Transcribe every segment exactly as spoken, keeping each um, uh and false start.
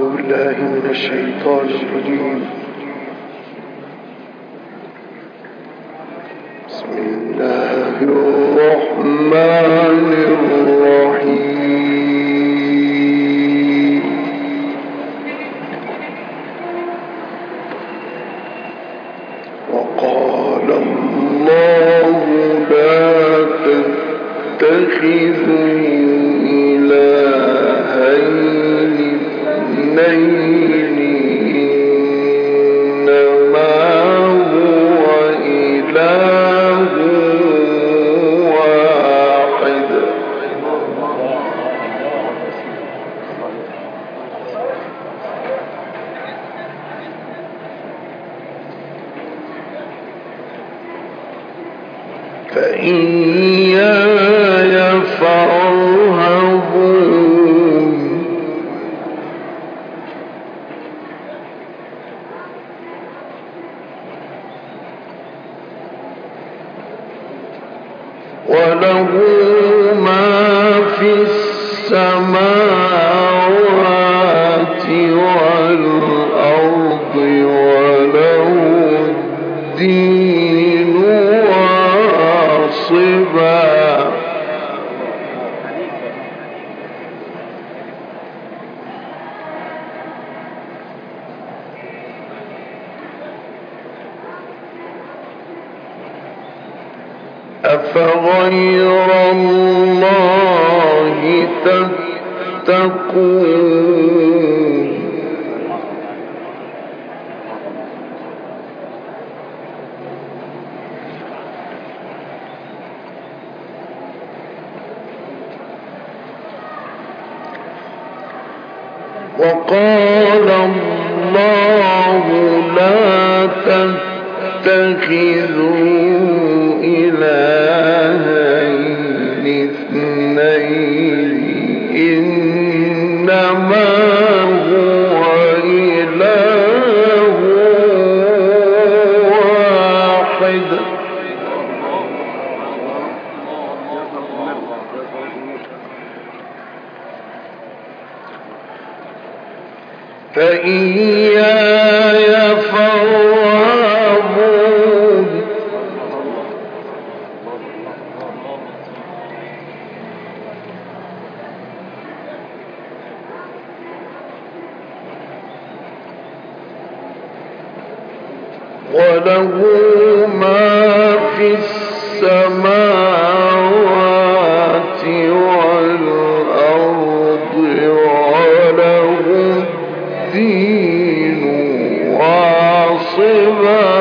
بالله من الشيطان الرجيم. بسم الله الرحمن الرحيم. وقال الله لا تتخذوا إلهين اثنين إنما هو إله واحد. فإياي فارهبون. وله ما في السماوات والأرض وله الدين واصبا. أفغير الله تتقون. وقال الله لا تتخذوا إلهين اثنين إنما هو إله واحد. فإياي فارهبون. وله ما في السماوات والأرض وله الدين واصبا.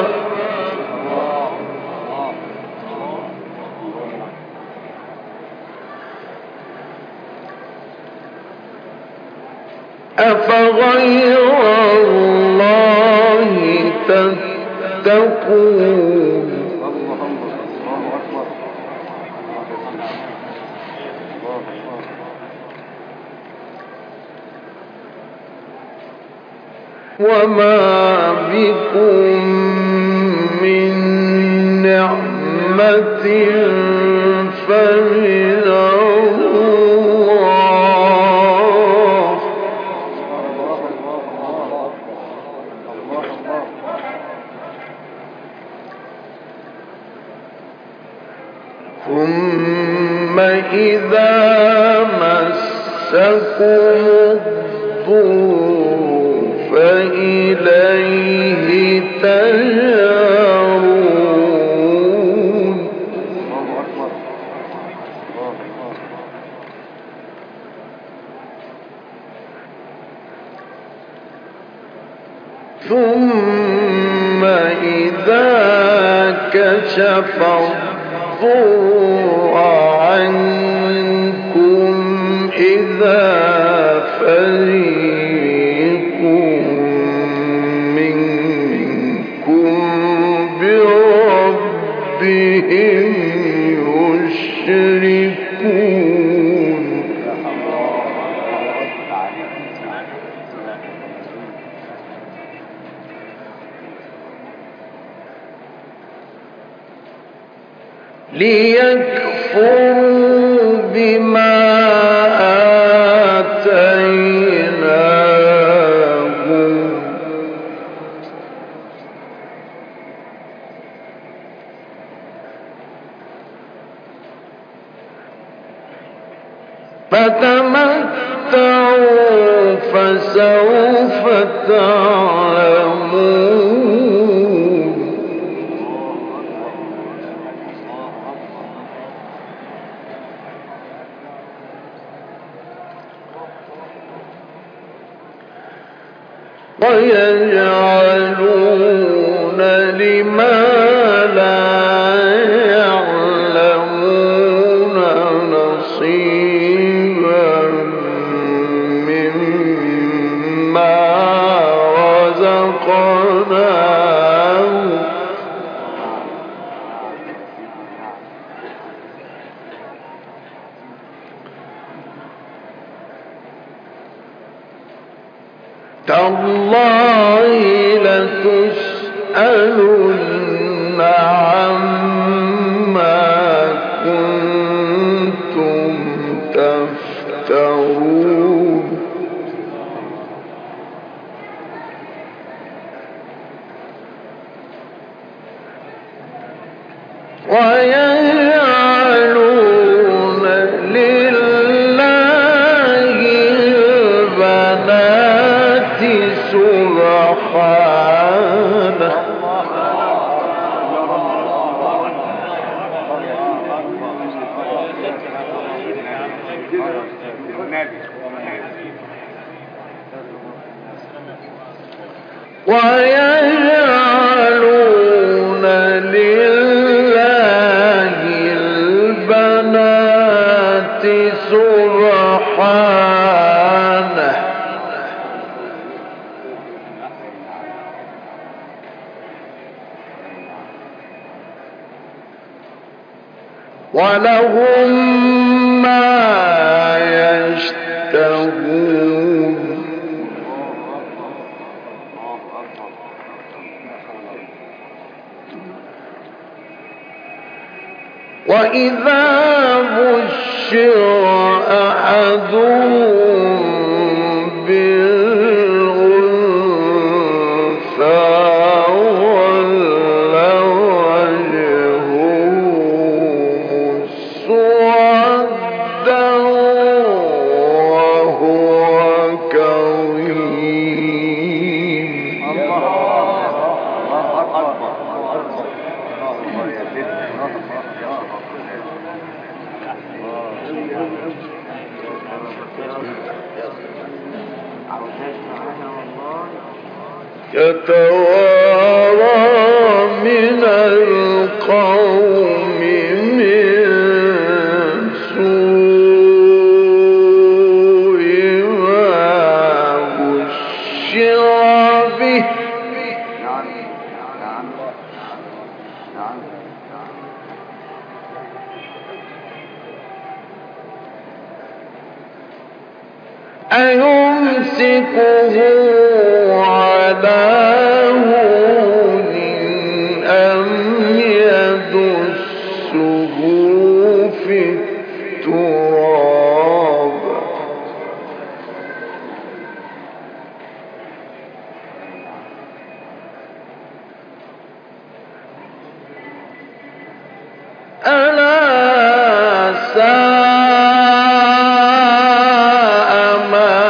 أفغير الله تتقون. وما بكم من نعمة فمن الله. ثم إذا مسكم الضر فإليه تجارون. ثم إذا كشف الضر عنكم إذا فريق منكم بربهم يشركون. ليكفروا بما آتيناهم فسوف تعلمون ويجعلون لما لا يعلمون نصيبا مما رزقناهم تالله لتسألن عما كنتم تفترون ويجعلون لله البنات سبحانه ويجعلون لله البنات سبحانه ولهم ما يشتهون وإذا بشر أحدهم بالأنثى ظل وجهه مسودا وهو كظيم يتوارى من القوم من سوء ما بشر به أيمسكه على هون أم يدسه في التراب ألا ساء ما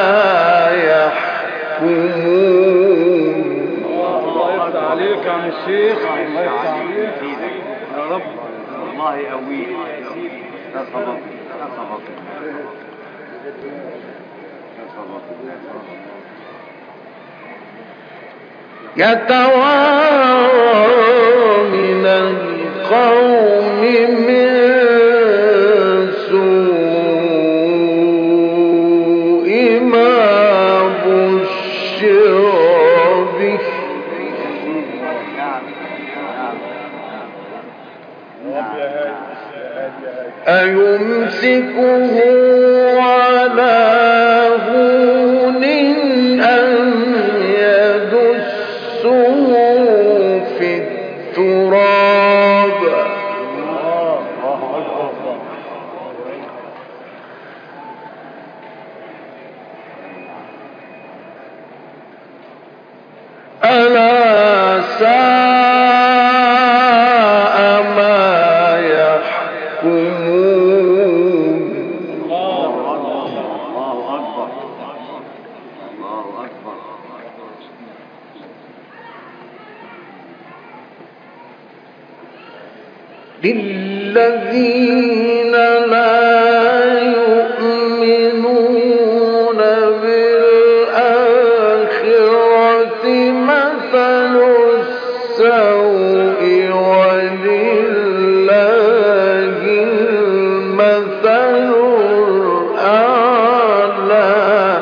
يحكمون. الله يفتح عليك يا عم الشيخ، الله يفتح عليك يا رب. الله يقويك يا صبر يا صبر يا صبر. يتوارى من القوم من سوء ما بشر به أيمسكه على هون أم يدسه في التراب ألا ساء ما يحكمون. الله أكبر الله للذين لا يؤمنون بالآخرة مثل السوء ولله المثل الأعلى.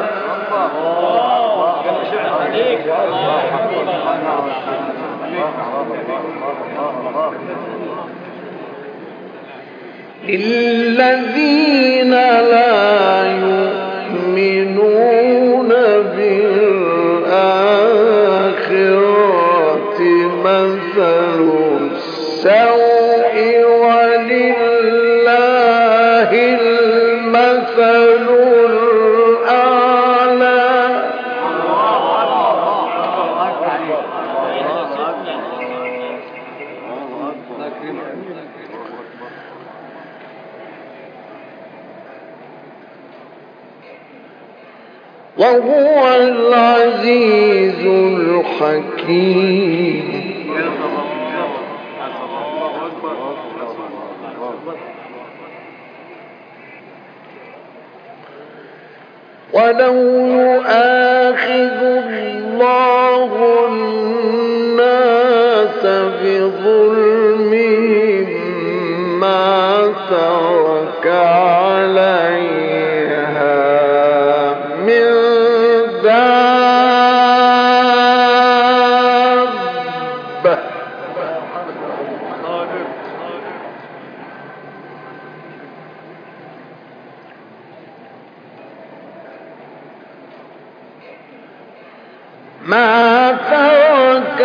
للذين لا يؤمنون بالآخرة مثل السوء ولله المثل الأعلى. وهو العزيز الحكيم. ولو يؤاخذ الله الناس بظلمهم ما ترك عليها من دابة ما ترك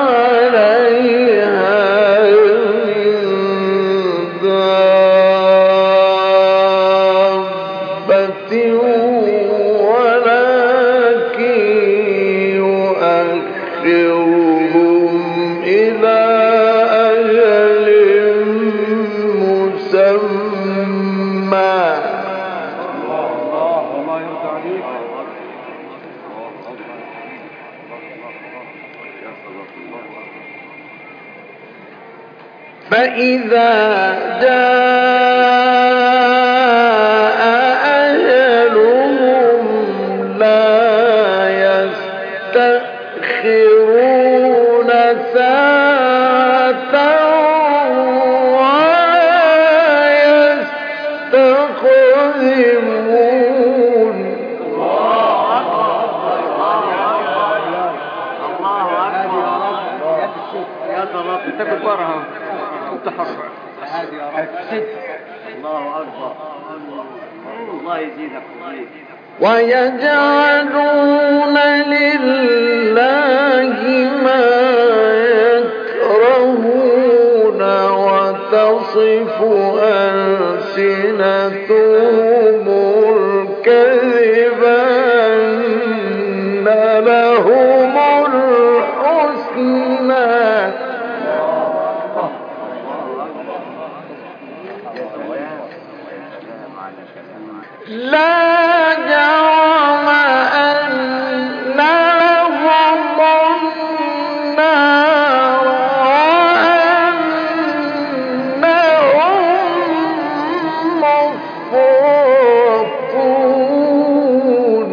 عليها من دابة ولكن يؤخرهم إلى أجل مسمى. فإذا جاء أجلهم لا يستأخرون ساعة ولا يستقدمون. الله يزيدك. ويجعلون لله ما يكرهون وتصف ألسنتهم الكذب أن لهم الحسنى لا جرم أن لهم النار وأنهم مفرطون.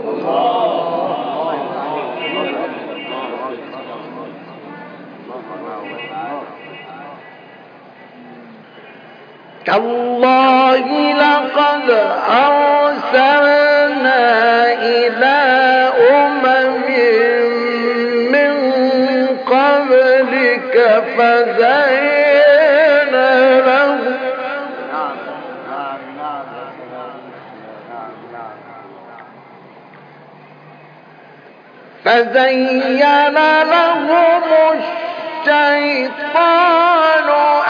تالله لقد أرسلنا إلى أمم من قبلك فزين لهم فزين لهم الشيطان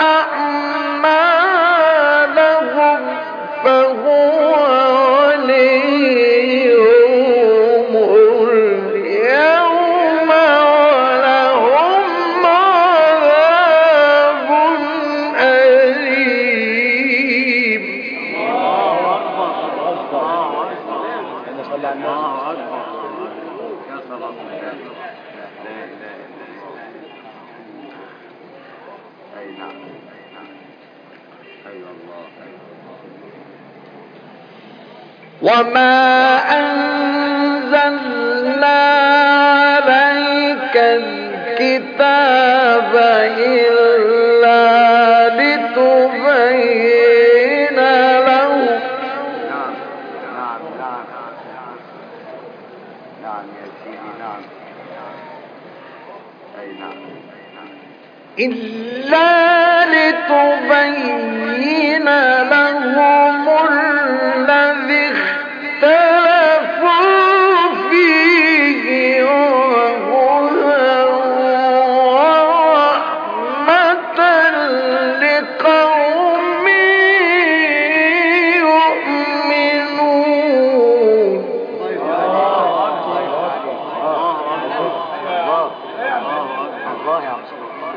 أعمالهم فهو وليهم اليوم ولهم عذاب أليم. الله أكبر. الله أكبر. صلاة الله. لا إله إلا الله. أي نعم. أي الله. وما أنزلنا عليك الكتاب إلا لتبين لهم. نعم نعم نعم نعم يا سيدي نعم. أي نعم. إلا لتبين لهم الذي اختلفوا فيه وهدى ورحمة لقوم يؤمنون. الله يا رسول الله.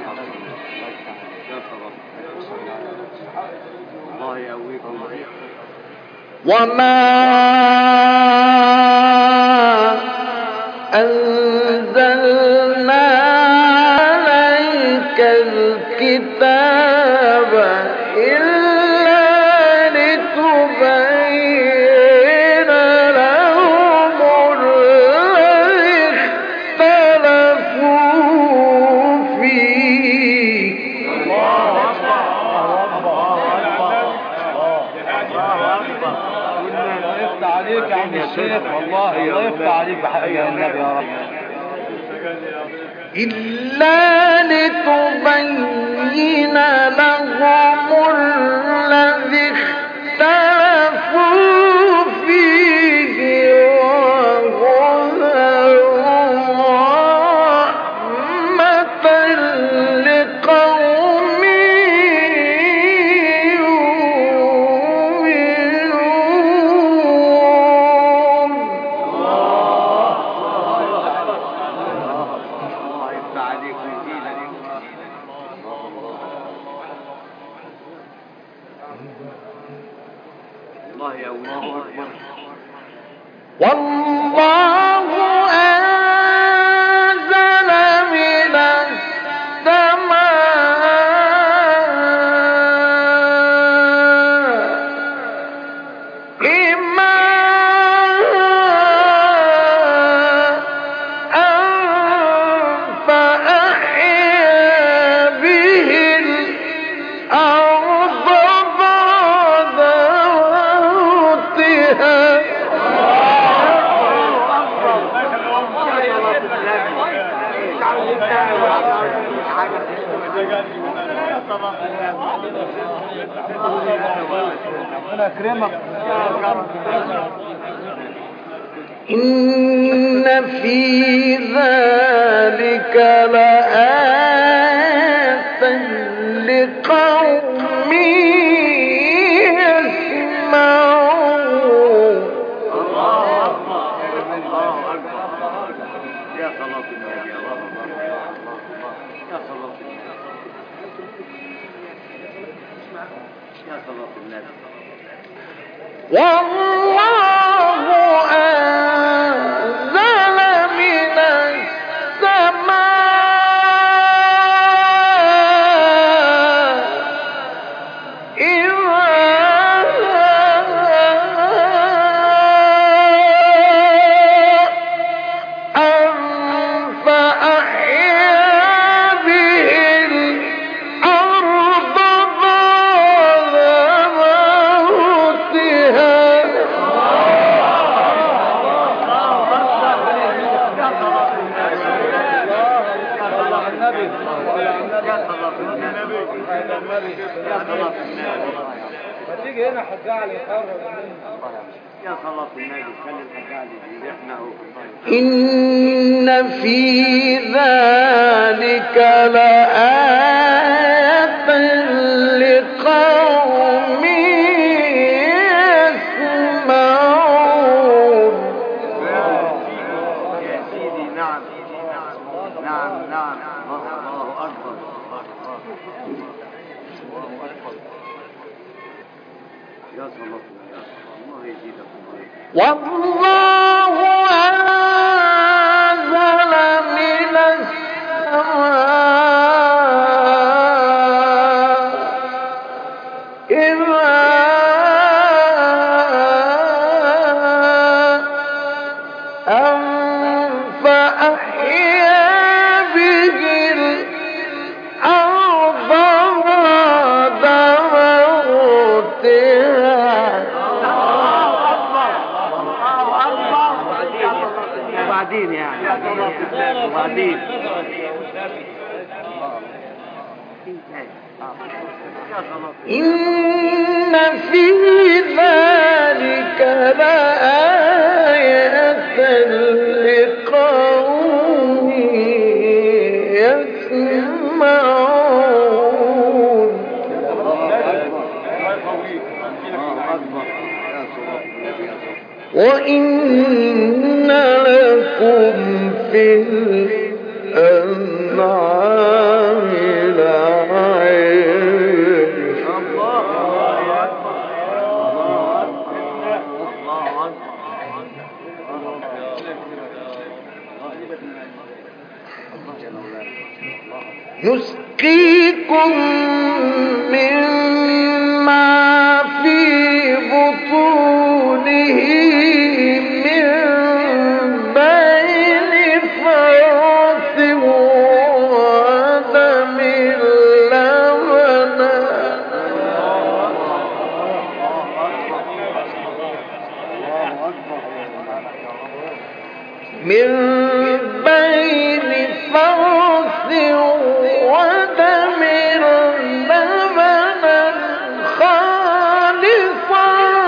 الله يقويكم. وما أنزلنا عليك الكتاب إلا لتبين لهم الذي اختلفوا فيه. عليك يا عم الشيخ، والله الله يفتح عليك بحق يا النبي يا رب. إلا لتبين لهم الذي اختلفوا فيه وهدى ورحمة لقوم والله أنزل من السماء ماء فأحيا به الأرض بعد موتها. إن في ذلك لآية لقوم يسمعون. يا صلاة النبي. الله يا صلاة النبي. يا صلاة النبي. والله أنزل من السماء فأحيا به الأرض بعد موتها. ما تيجي هنا حجاع لي يقرب يا صلاة النبي. خلي الحجاع لي احنا هو. إن في ذلك لآية لقوم يسمعون. يا سيدي نعم نعم نعم. الله أكبر. يا صلاة الله يزيدكم. والله أنزل وبعدين إن في ذلك لآية لقوم يسمعون. وإن لكم في الأنعام نسقيكم مما في بطونه من بين فرث ودم لبنا من بين فرث ودم لبنا خالصا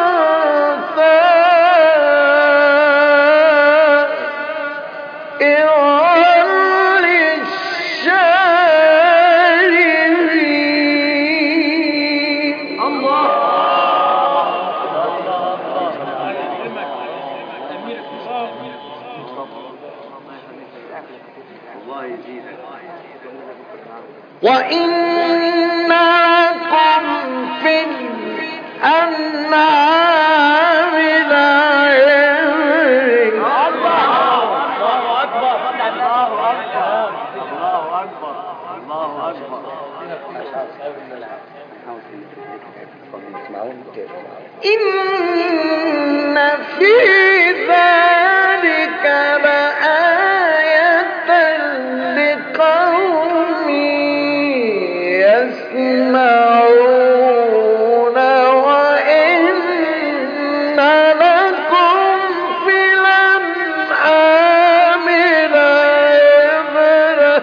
سائغا للشاربين. الله وإن لكم في الأنعام لعبرة. الله أكبر الله أكبر الله أكبر الله أكبر. إن في ذلك لآية لقوم يسمعون. وإن لكم في الأنعام لعبرة.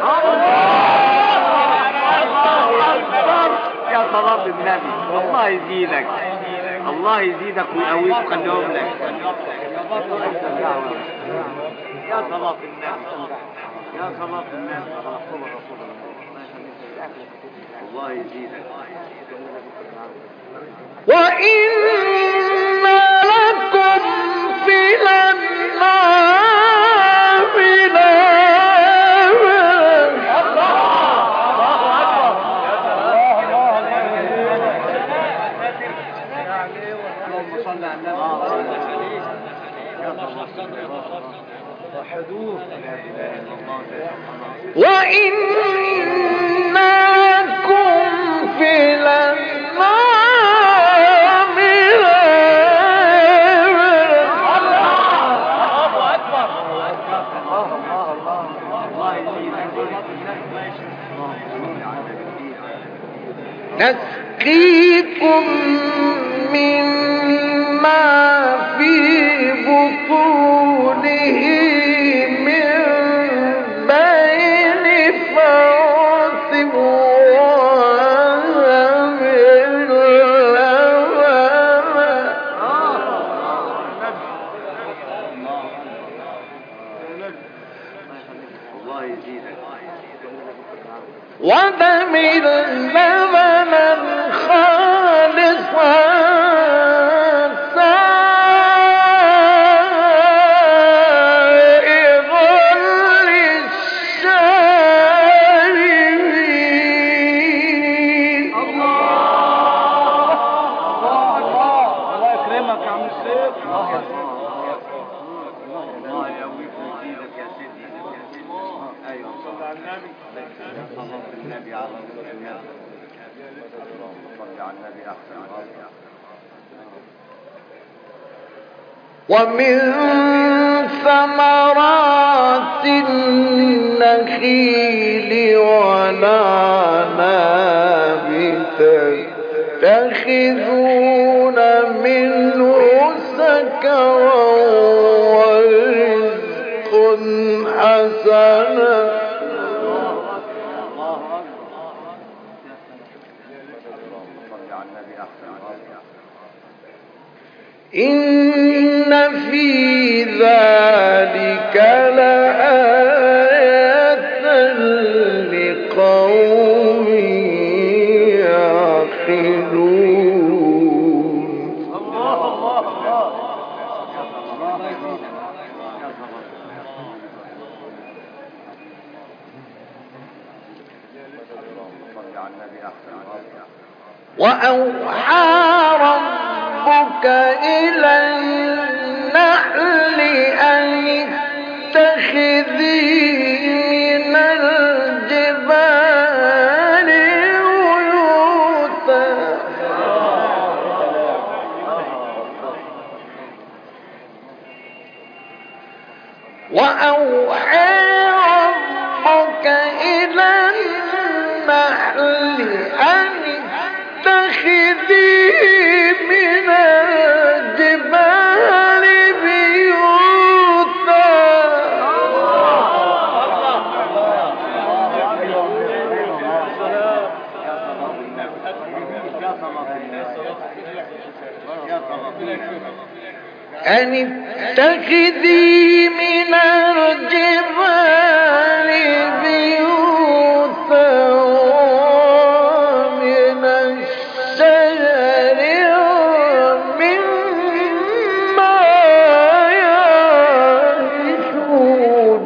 يا صلاة النبي الله يزيدك الله يزيدك ويقويك ويخليهم لك. يا صلاة النبي يا صلاة النبي الله يزيدك. وإن لكم في الأنعام لعبرة. اللهم صل على النبي. وإن لكم في الأنعام لعبرة. الله أكبر الله الله الله الله يزيدك. نسقيكم مما في بطونه من بين فرث ودم ودم لبنا خالصا سائغا للشاربين. الله الله يكرمك يا عم الشيخ. الله يقويك ويزيدك يا سيدي. ايوه صل على النبي. صلى النبي على رسول الله. صل على النبي احسن الصلاه. ومن ثمرات النخيل والعناب تتخذون منه سكرا ورزقا حسنا حسنة إن في ذلك لآية لقوم يعقلون. الله الله الله وأوحى ربك إلى النحل أن اتخذي من الجبال بيوتا وأوحى ربك إلى النحل أن اتخذي من الجبال بيوتا أن اتخذي من الجبال بيوتا ومن الشجر ومما يعرشون.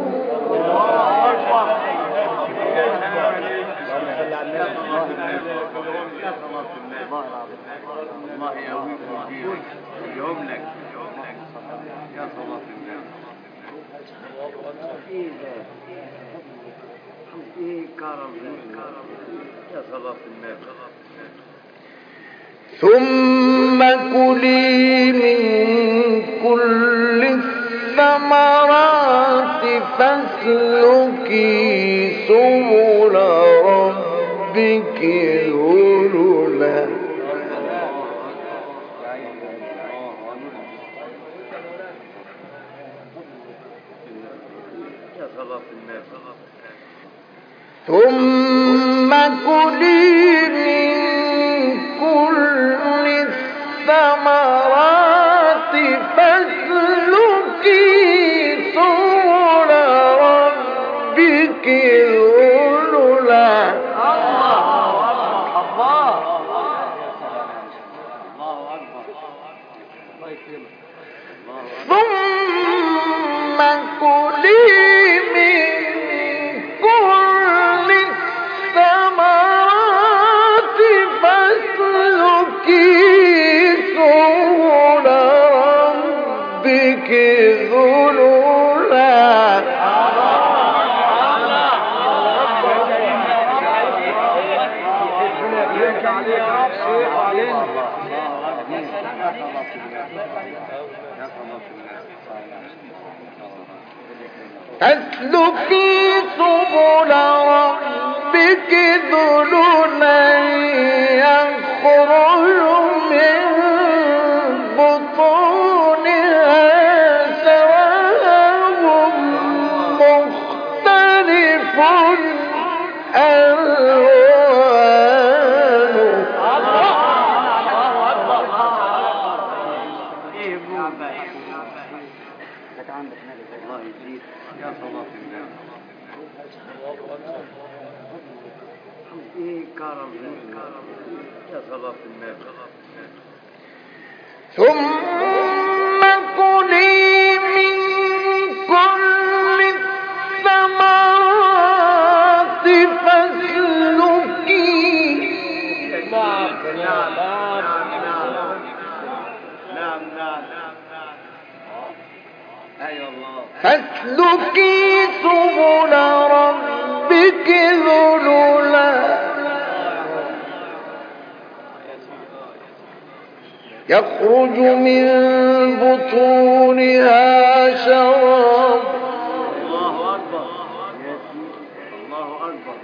الله يوم لك يا صلاة الله إيه كرم يا صلاة الله. ثم كلي من كل الثمرات فاسلكي سبل ربك ذللا ثم كلي من كل الثمرات فاسلكي سبل ربك ذللا. ثم كلي من كل الثمرات فاسلكي سبل ربك ذللا فاسلكي سبل ربك ذللا يخرج من بطونها شراب مختلف ألوانه. الله يزيد يا صلاة الله. إيه كرم يا صلاة الله. ثم كلي من كل الثمرات فاسلكي نعم نعم نعم نعم أيوة الله فاسلكي سبل ربك ذللا يخرج من بطونها شراب. الله أكبر الله أكبر.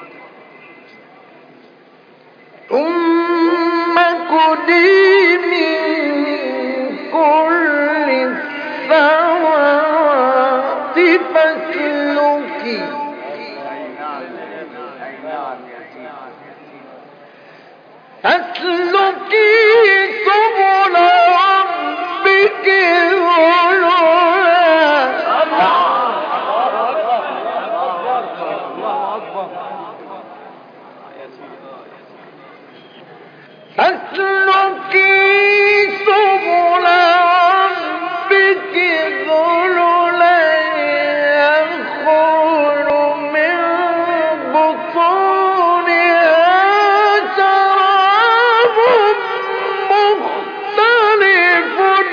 ثم كلي من كل الثمرات فاسلكي فاسلكي سبل ربك ذللا يخرج من بطونها شراب مختلف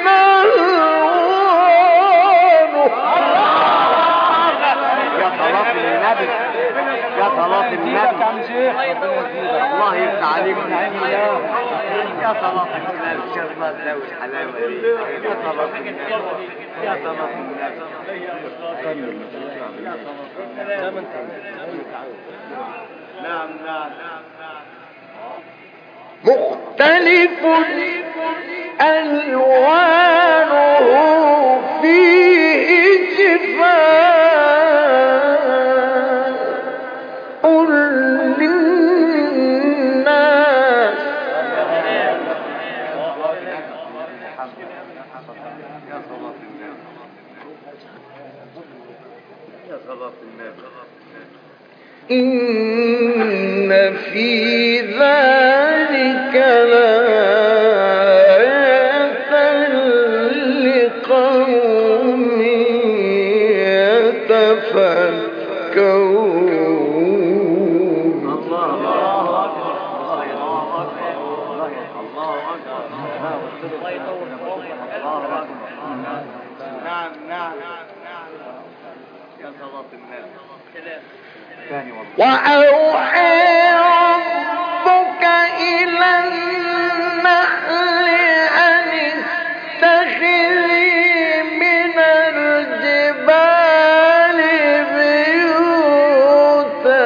ألوانه. يا صلاة النبي يا صلاة النبي الله يفتح عليك يا صلاة النبي شوف ما تلاوي الحلاوة دي يا صلاة النبي يا صلاة النبي نعم نعم مختلف ألوانه فيه شفاء للناس. يا صلاة النبي يا صلاة النبي إن في ذلك لآية لقوم يتفكرون. الله الله أكبر الله أكبر الله أكبر الله أكبر نعم نعم يا صلاة النبي وأوحى ربك إلى النحل أن اتخذي من الجبال بيوتا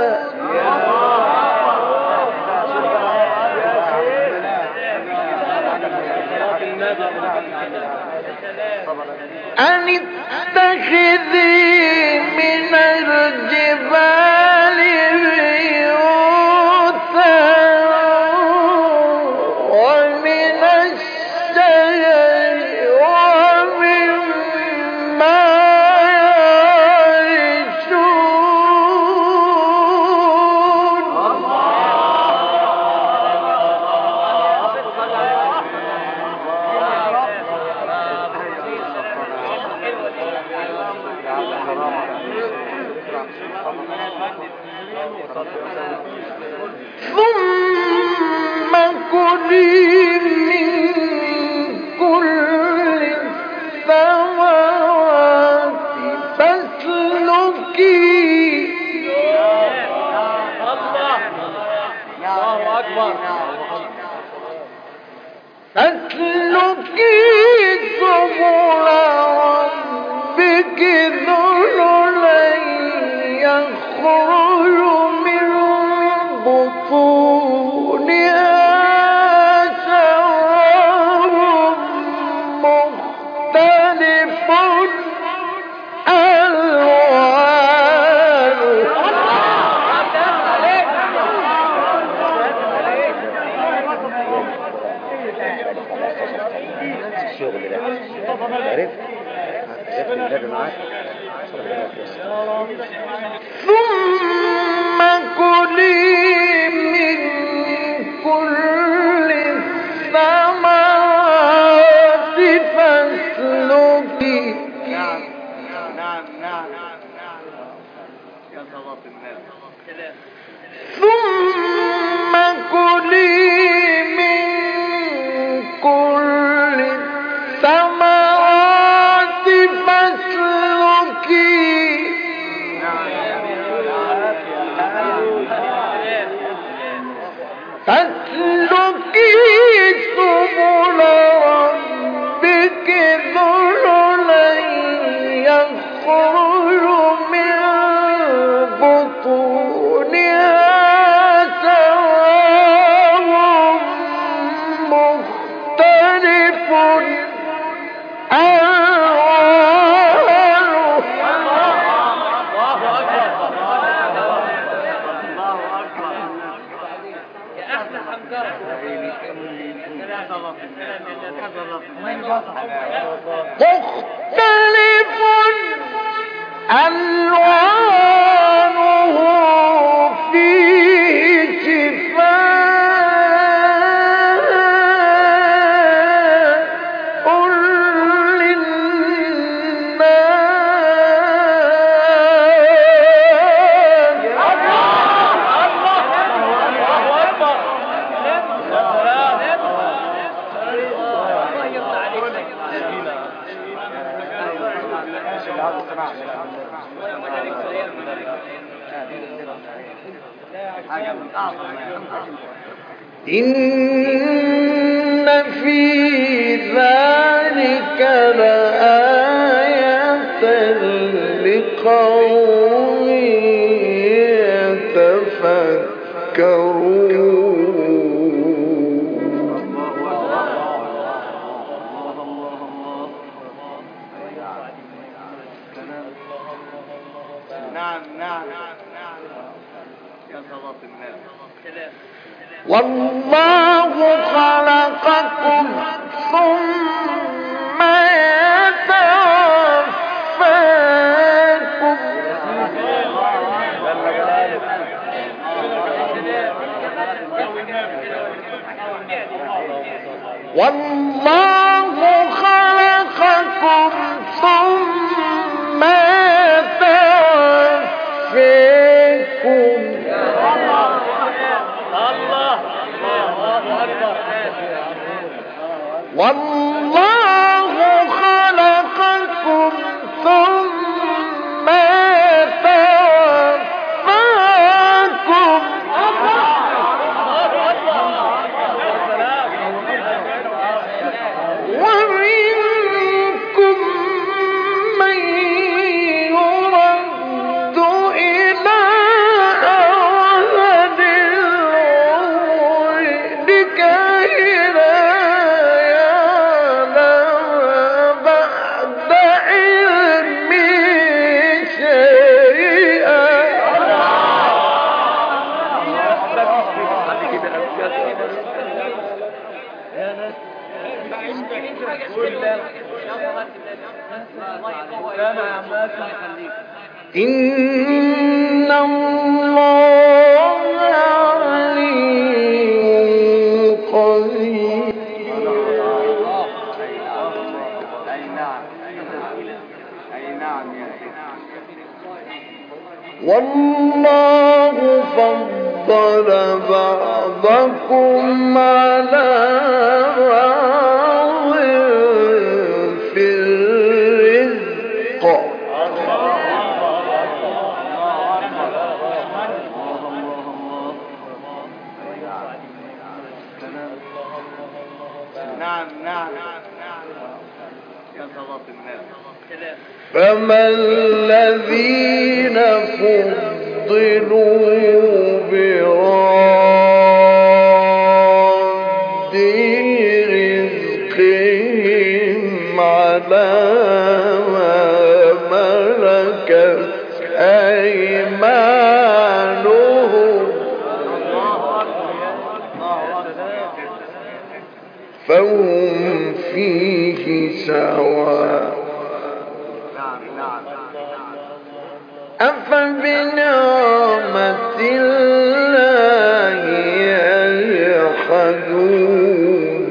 أن اتخذي من الجبال بيوتا ومن الشجر ومما يعرشون. ثم كلي من كل الثمرات فاسلكي الله أكبر فاسلكي سبل ربك ذللا يخرج من بطونها شراب مختلف الشغل ده عرفت عرفت النبي معاك ثم كلي من كل الثمرات فاسلكي نعم نعم نعم يا صلاة النبي ثم كلي من كل الثمرات فاسلكي فاسلكي سبل ربك ذللا يخرج من بطونها مختلف ألوانه فيه شفاء إن في ذلك لآية لقوم يتفكرون. نعم نعم نعم يا صلاة النبي. والله خلقكم ثم يتوفاكم والله خلقكم ثم يتوفاكم والله خلقكم ثم يتوفاكم ومنكم من يرد إلى أرذل العمر لكي لا يعلم بعد علم شيئا. إن الله عليم قدير. أي نعم أي نعم يا والله فضل بعضكم على بعض في الرزق. نعم نعم يا صلاة النبي. فما الذين فضلوا براد رزقهم على ما ملكت أيمانهم فهم فيه سواء. أفبنعمة الله يجحدون.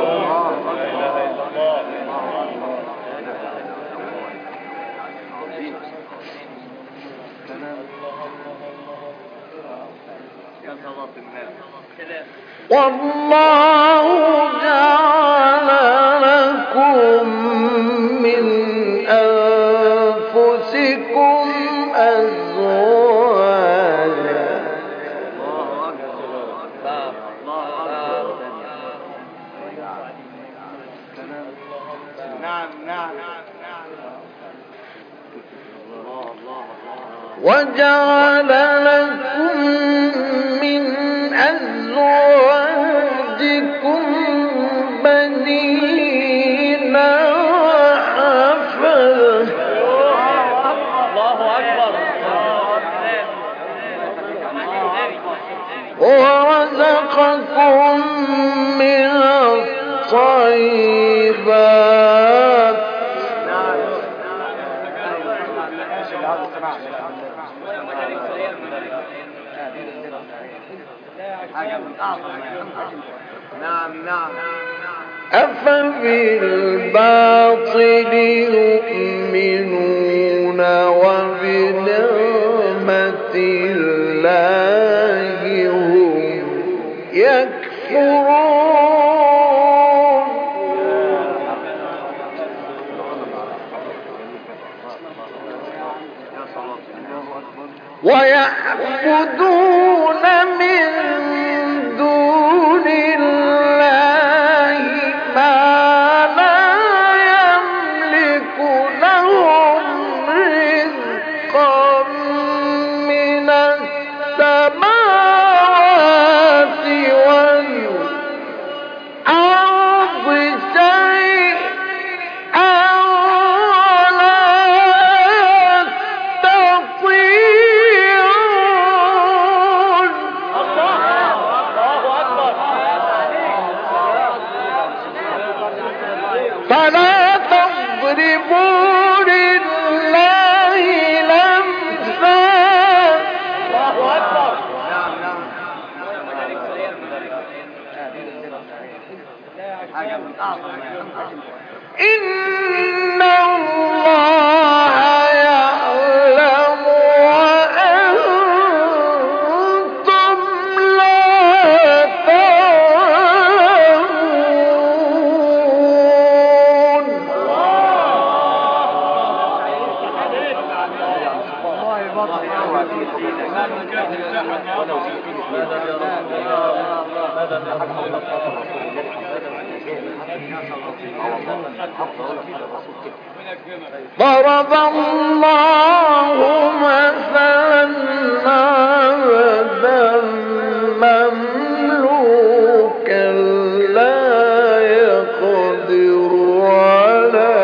والله جعل لكم من أنفسكم أزواجا. نعم نعم وجعل لكم من أزواجكم بنين وحفظة ورزقكم طيبات نعم نعم أفبالباطل يؤمنون وبنعمة الله هم يكفرون ويعبدون من دون الله ما لا يملك لهم رزقا من السماوات والأرض شيئا ولا يستطيعون فلا تضربوا لله الأمثال إن الله يعلم وأنتم لا تعلمون ضرب الله مثلا عبدا مملوكا لا يقدر على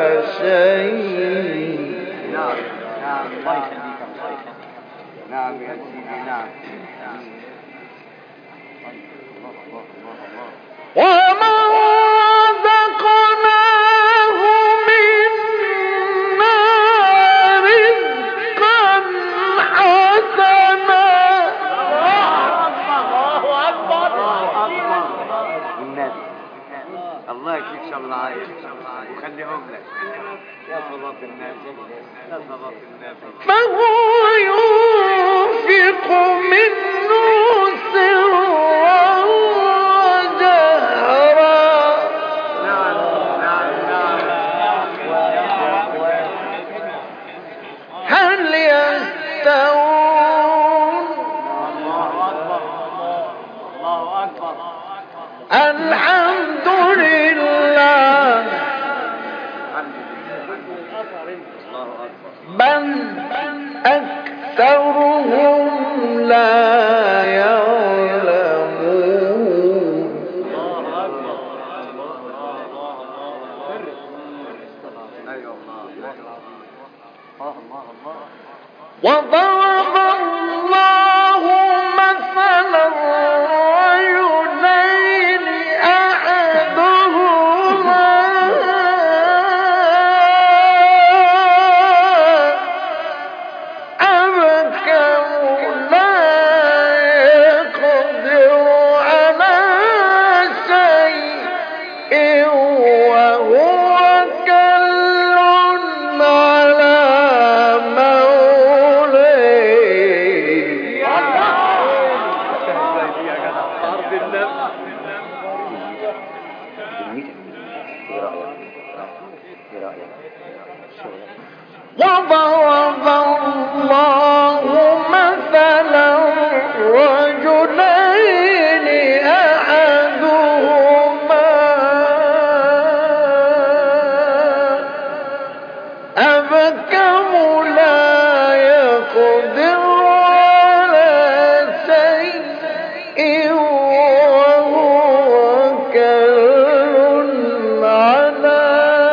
شيء نعم نعم نعم يا سيدي نعم وما رزقناه منا رزقا حسنا النبي الله يكفيك شر العايش وخليهم لك يا صلاة النبي يا صلاة النبي فهو ينفق منه سرا وجهرا نعم نعم نعم هل يستوون الله أكبر الله أكبر الحمد لله بل أكثرهم لا يعلمون وضرب الله مثلا رجلين أحدهما أبكم لا يقدر على شيء وهو كل على موليه وضرب الله مثلا رجلين أحدهما أبكم لا يقدر على شيء وهو كل على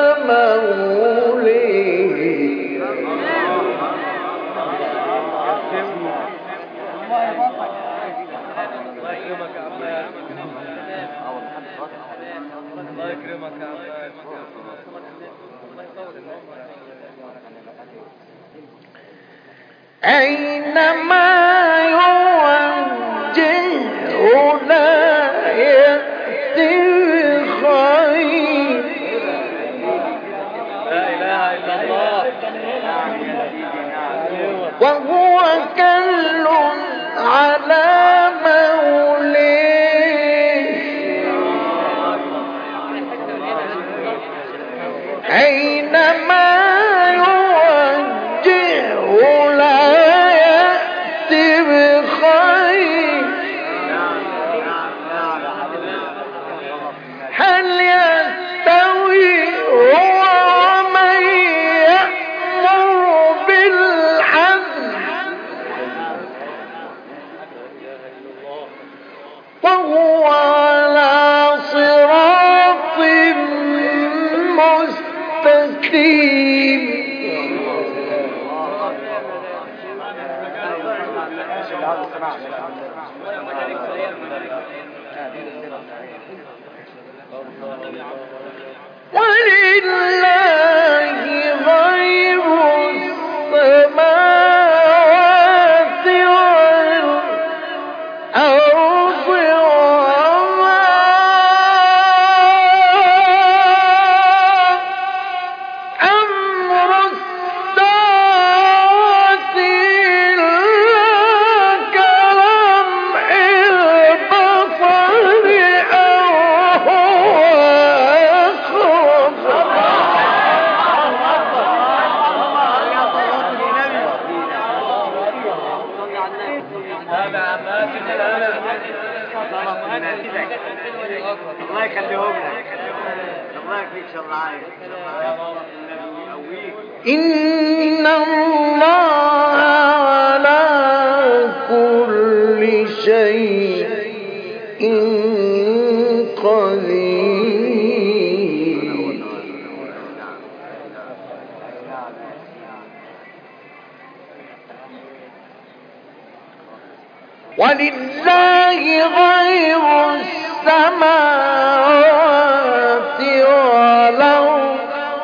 موليه الله يكرمك يا عماد. الله يكرمك يا عماد. أينما يوجهه لا يأتي بخير. لا إله إلا الله. وهو كل على موليه أينما يوجهه لا يأتي بخير. هل يستوي هو ومن يأمر بالعدل وهو على صراط مستقيم. ولله غيب السماوات والأرض وما أمر الساعة إلا كلمح البصر أو هو أقرب. هذا عماد من الألم. الله يخليهم لك. الله يكفيك شر عايز. إن الله على كل شيء قدير. ولله غيب السماوات والأرض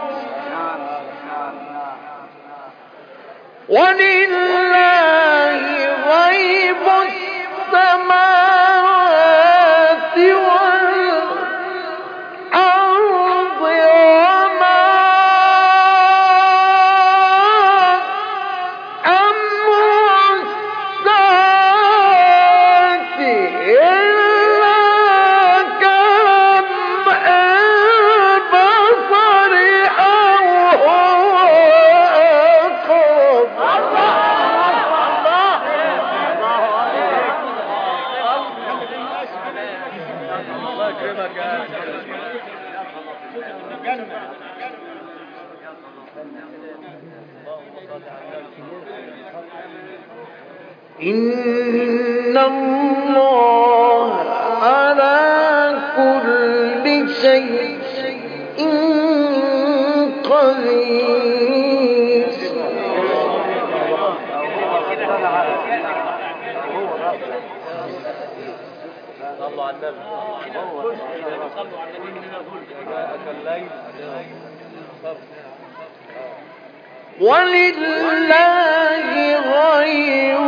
ولله غيب السماوات والأرض وما أمر الساعة إلا كلمح البصر أو هو أقرب. الله يكرمك يا إن الله على كل شيء قدير. صلوا على النبي. جاءك الليل. ولله غيب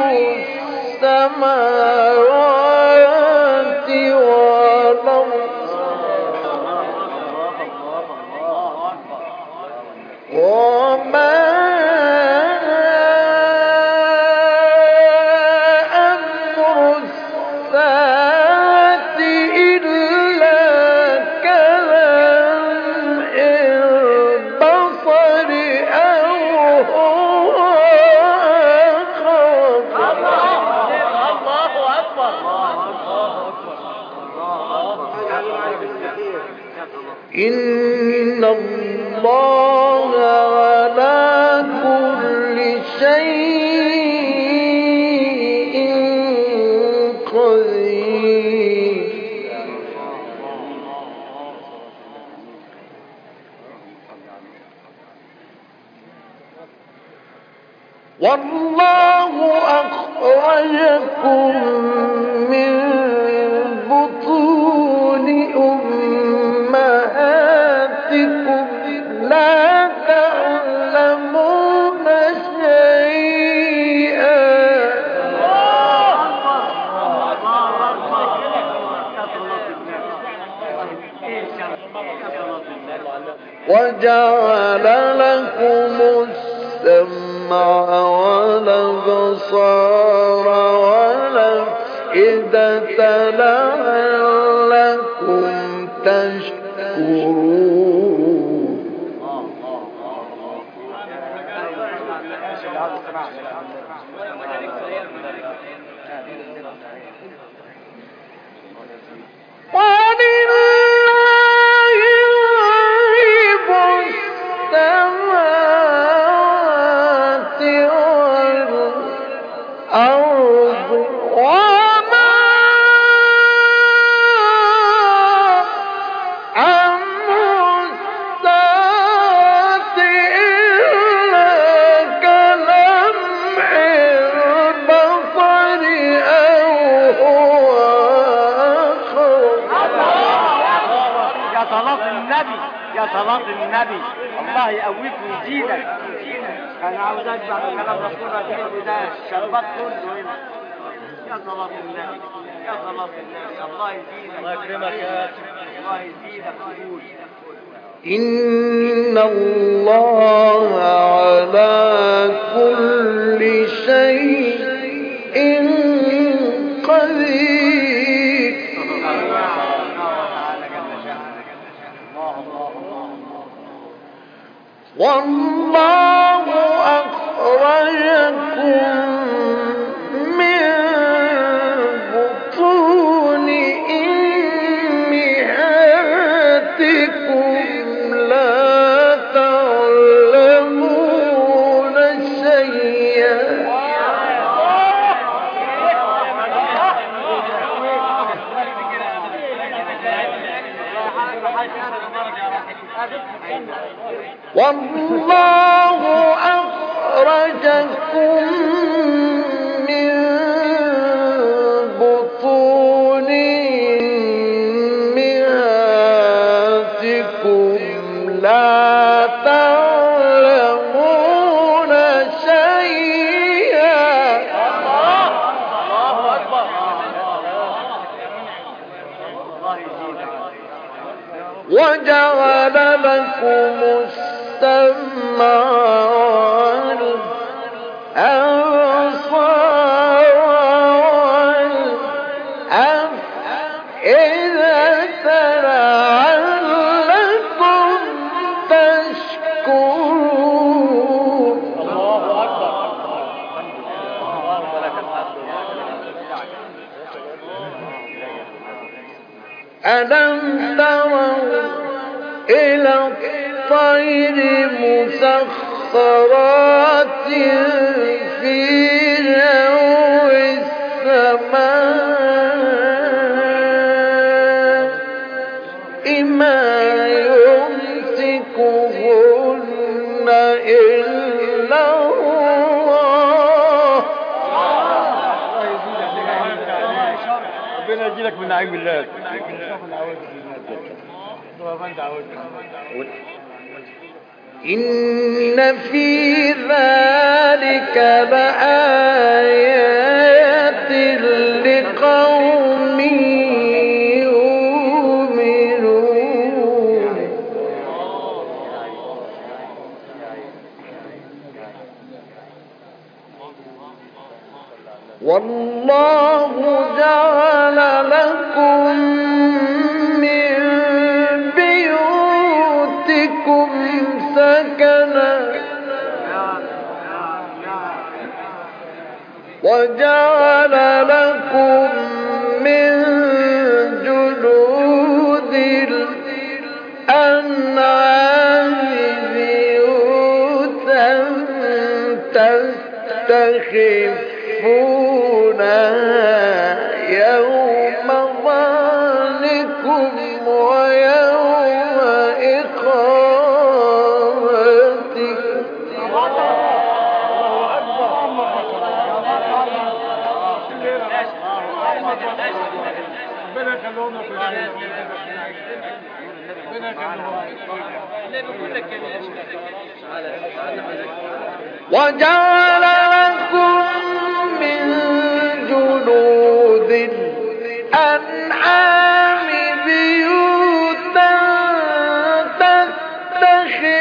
السماوات والأرض وما أمر الساعة إلا كلمح البصر أو هو أقرب. إن الله على كل شيء قدير. والله أخرجكم من وجعل لكم السمع والأبصار والأفئدة لعلكم تشكرون. ولله غيب السماوات والأرض وما أمر الساعة إلا كلمح البصر أو هو أقرب. يا صلاة النبي يا صلاة النبي، الله يقويك ويزيدك. انا عاوز اسمع كلام رسولنا في ده الشربات كله هنا. يا صلاة النبي يا صلاة النبي، الله يزيدك الله يكرمك يا الله يزيدك قبول. إن الله على كل شيء قدير. والله أخرجكم من بطون أمهاتكم لا تعلمون شيئا والله أخرجكم من بطون أمهاتكم لا تعلمون شيئا الله أكبر. الله يزيدك. وجعل لكم السمع والأبصار والأفئدة لعلكم تشكرون. الله أكبر. ألم تروا إلى الطير مسخرات في جو السماء ما يمسكهن إلا الله. ربنا يجيلك من نعيم الله. إن في ذلك لآيات لقوم يؤمنون. والله جعل لكم من بيوتكم سكنا وجعل لكم من جلود الأنعام بيوتا تستخفونها يوم ظعنكم ويوم إقامتكم. وجعل لكم من جلود الأنعام بيوتا تستخفونها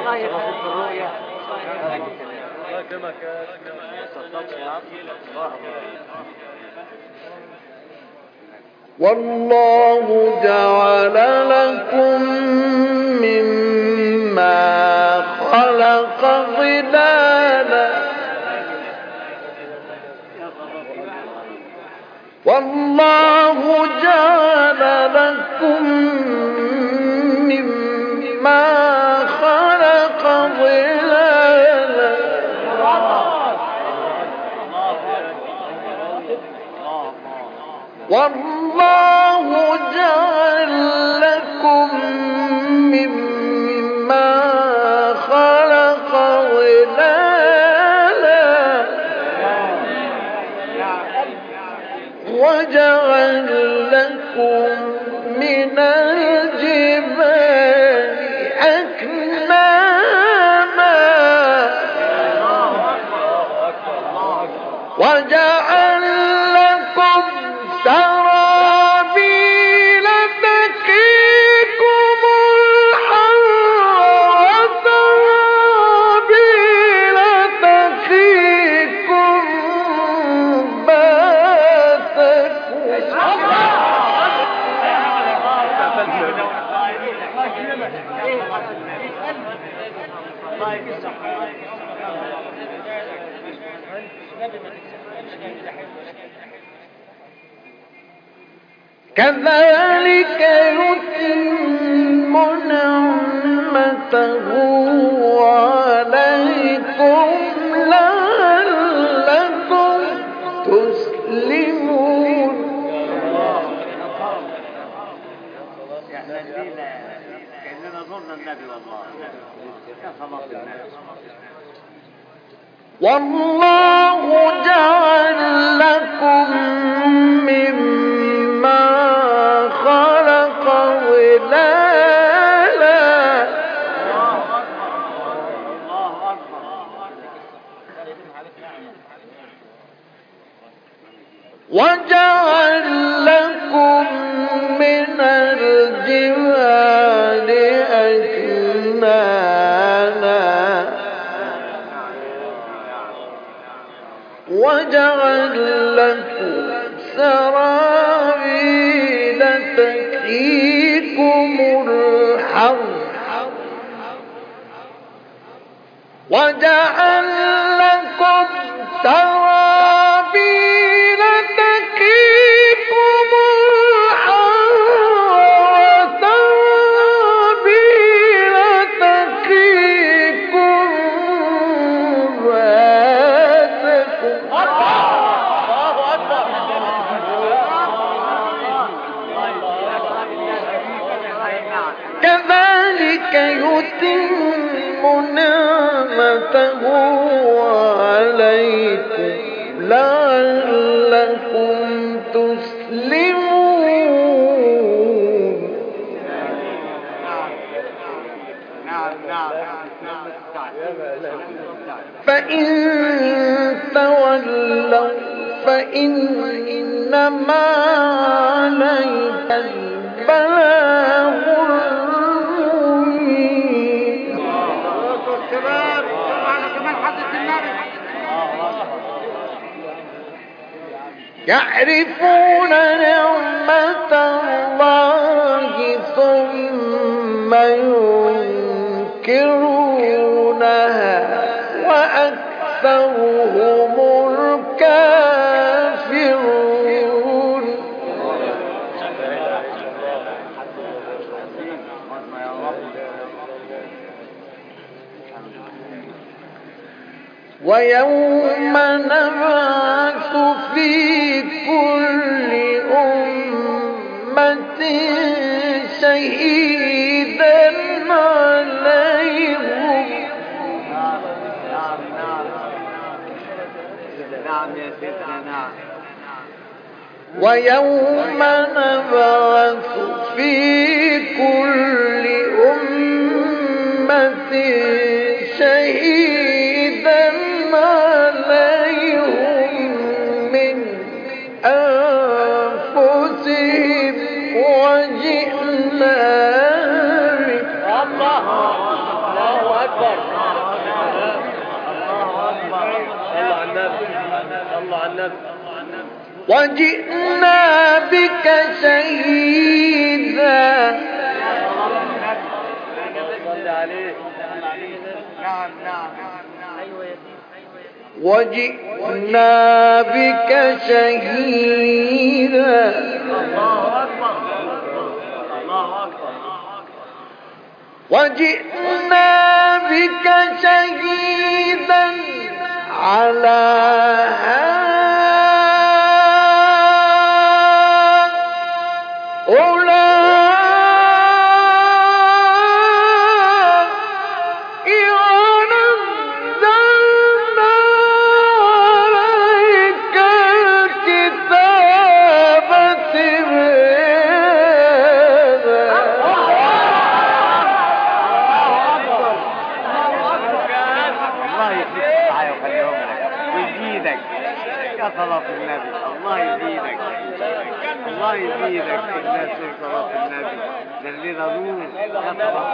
الله يخفف الرؤية. والله جعل لكم مما خلق ظلالا والله جعل لكم مما خلق ظلالا والله جعل لكم مما خلق ظلالا وجعل لكم من الجبال أكنانا وجعل لكم سرابيل تقيكم الحر وسرابيل تقيكم كذلك يتم نعمته عليكم لعلكم تسلمون. كأننا زرنا النبي والله يا صلاة النبي. والله جعل لكم مما خلق ظلالا وجعل لكم من الجبال أكنانا وجعل لكم سرابيل تقيكم الحر وجعل لكم سرابيل تقيكم الحر وسرابيل تقيكم كذلك يتم نعمته عليكم لعلكم تسلمون. فإن تولوا فإنما عليك البلاغ المبين. يعرفون نعمة الله ثم ينكرونها وأكثرهم الكافرون. ويوم نبعث في كل أمة شهيدا عليهم ويوم نبعث في كل أمة شهيدا عليهم من أنفسهم وجئنا بك الله الله أكبر وجئنا بك شهيدا وجئنا بك شهيدا وجئنا بك شهيدا على صلاة النبي. الله يزيدك الله يزيدك الناس صلاة النبي دلنا نور يا صلاة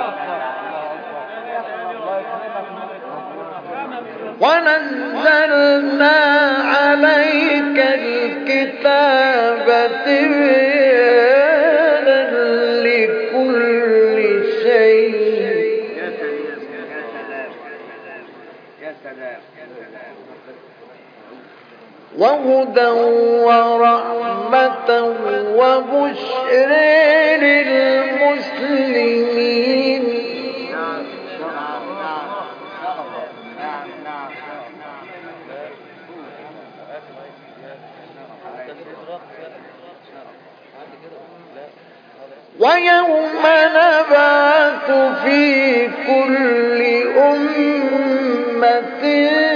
النبي. ونزلنا عليك الكتاب تبيانا لكل شيء. يا سلام يا سلام يا سلام. وهدى ورحمة وبشر للمسلمين. ويوم نبعث في كل أمة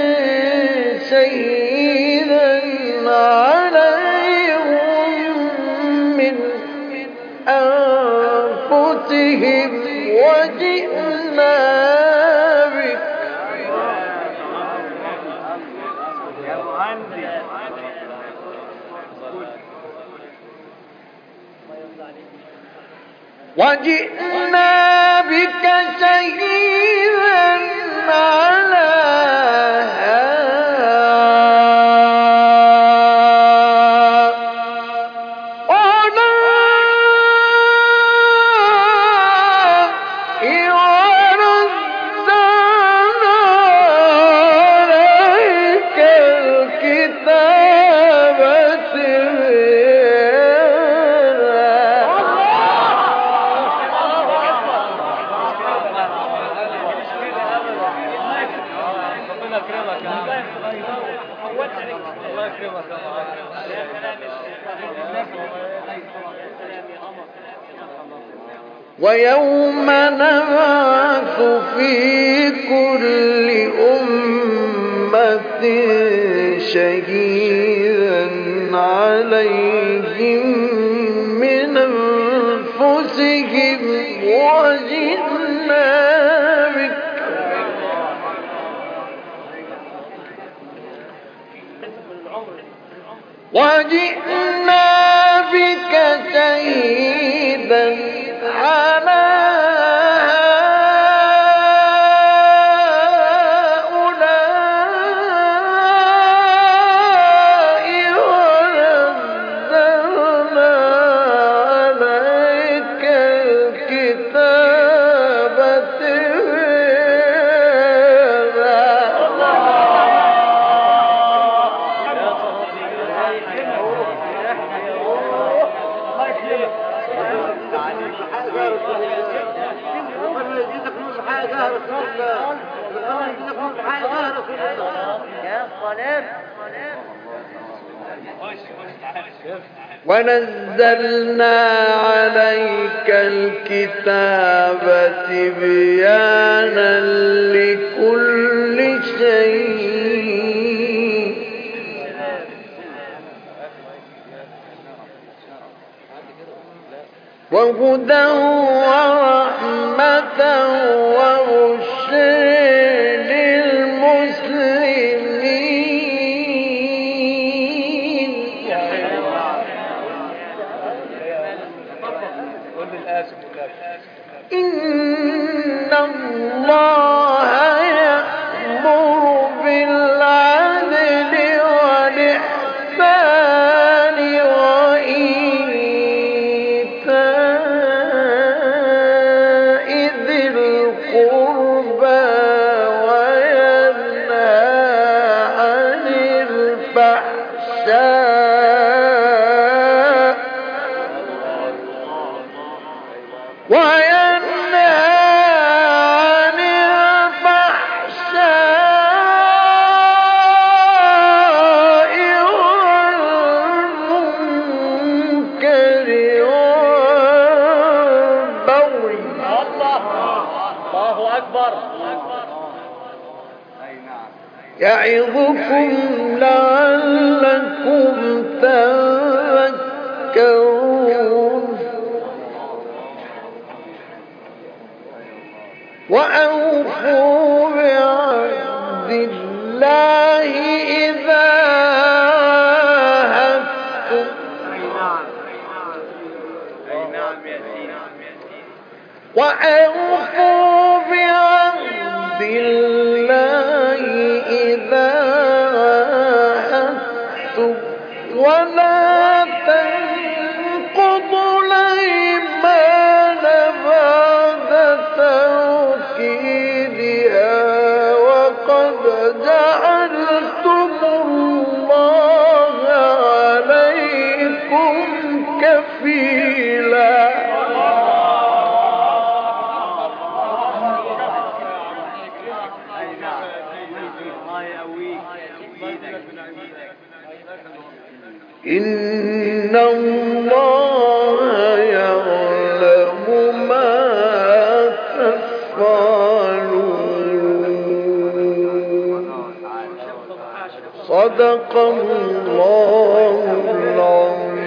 شهيدا عليهم من أنفسهم وجئنا بك وجئنا بك شهيدا على ويوم نبعث في كل أمة شهيدا عليهم من أنفسهم وجئنا بك وجئنا بك شهيدا على هؤلاء ونزلنا عليك الكتاب ونزلنا عليك الكتاب تبيانا لكل شيء وهدى ورحمة وبشر للمسلمين. إن الله يعظكم لعلكم تذكرون وأوفوا بعهد الله إذا عاهدتم وأوفوا بعهد الله إذا عاهدتم ولا تنقضوا الأيمان بعد توكيدها وقد جعلتم الله عليكم كفيلا إن الله يعلم ما تفعلون صدق الله العظيم